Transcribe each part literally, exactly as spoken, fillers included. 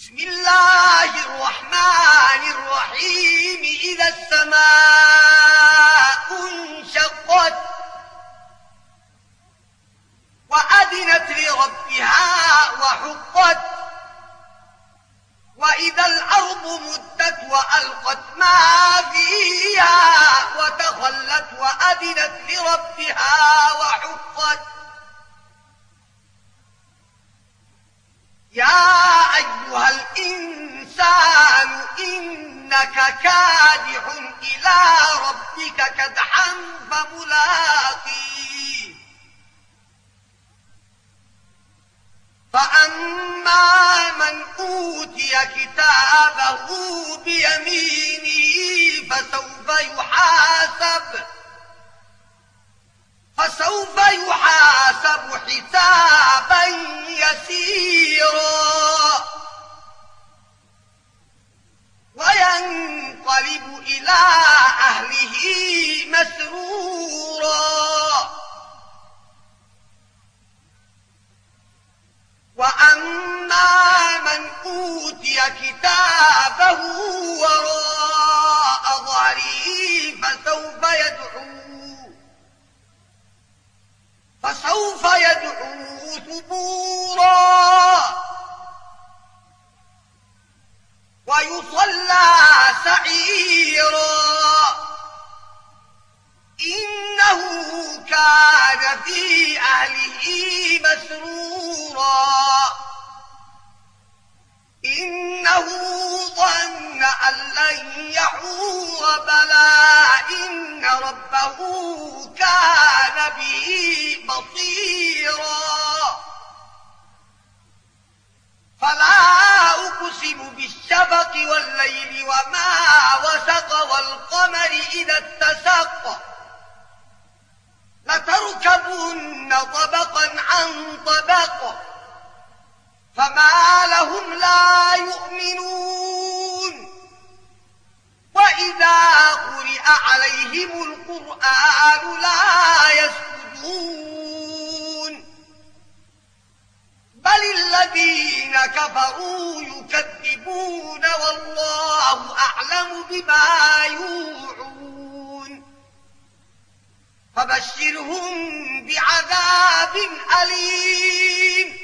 بسم الله الرحمن الرحيم. إذا السماء انشقت وأذنت لربها وحقت وإذا الأرض مدت وألقت ما فيها وتخلت وأذنت لربها وحقت. يا أيها الإنسان إنك كادح إلى ربك كدحا فملاقيه. فأما من أوتي كتابه بيمينه فسوف يحاسب فسوف يحاسب حسابا يسيرا وينقلب إلى أهله مسرورا. وأما من أوتي كتابه وراء ظهره فسوف يدعو فسوف يدعو ثبورا ويصلى سعيرا. إنه كان في أهله مسرورا. إنه ظن أن لن يحور بلى إن ربه كان به بصيرا. فلا أقسم بالشفق والليل وما وسق والقمر إذا اتسق لتركبن طبقا عن طبق فما لهم لا يؤمنون. وإذا قرئ عليهم القرآن لا يسجدون بل الذين كفروا يكذبون والله أعلم بما يوعون. فبشرهم بعذاب أليم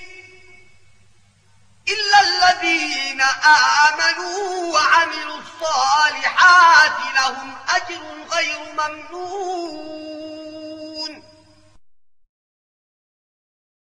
إلا الذين آمنوا وعملوا الصالحات لهم أجر غير ممنون.